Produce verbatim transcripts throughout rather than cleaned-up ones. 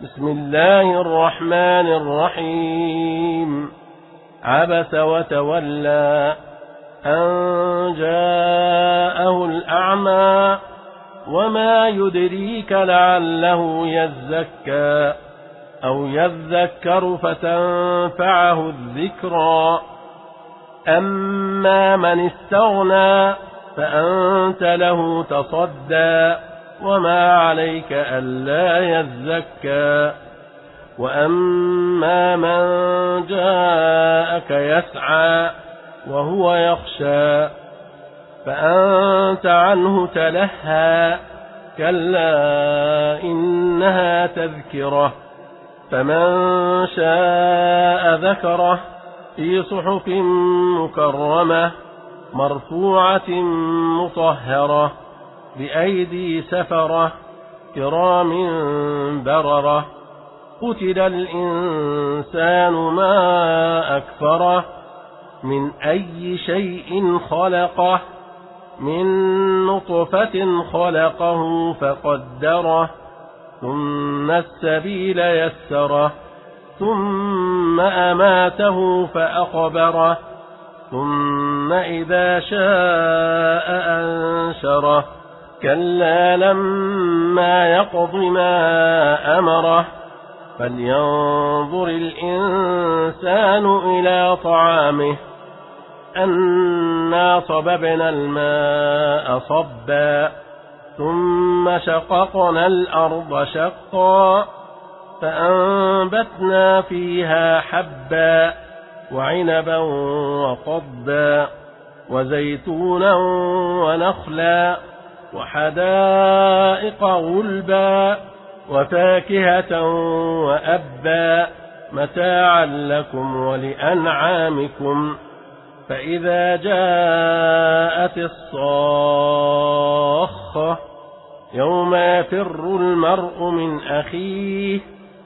بسم الله الرحمن الرحيم عبس وتولى أن جاءه الأعمى وما يدريك لعله يزكى أو يذكر فتنفعه الذكرى أما من استغنى فأنت له تصدى وما عليك ألا يزكى وأما من جاءك يسعى وهو يخشى فأنت عنه تلهى كلا إنها تذكرة فمن شاء ذكره في صحف مكرمة مرفوعة مطهرة بأيدي سفرة كرام بررة قتل الإنسان ما أكفره من أي شيء خلقه من نطفة خلقه فقدره ثم السبيل يسره ثم أماته فأقبره ثم إذا شاء أنشره كلا لما يقض ما أمره فلينظر الإنسان إلى طعامه أنا صببنا الماء صبا ثم شققنا الأرض شقا فأنبتنا فيها حبا وعنبا وقضبا وزيتونا ونخلا وحدائق غلبا وفاكهة وأبا متاعا لكم ولأنعامكم فإذا جاءت الصاخة يوم يفر المرء من أخيه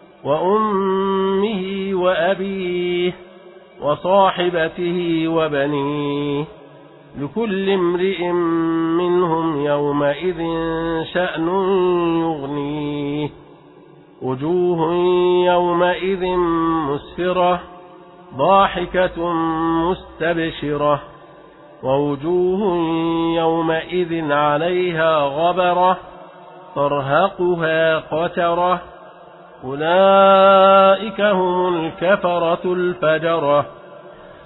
وأمه وأبيه وصاحبته وبنيه لكل امرئ منهم يومئذ شأن يغنيه وجوه يومئذ مسفرة ضاحكة مستبشرة ووجوه يومئذ عليها غبرة ترهقها قترة أولئك هم الكفرة الفجرة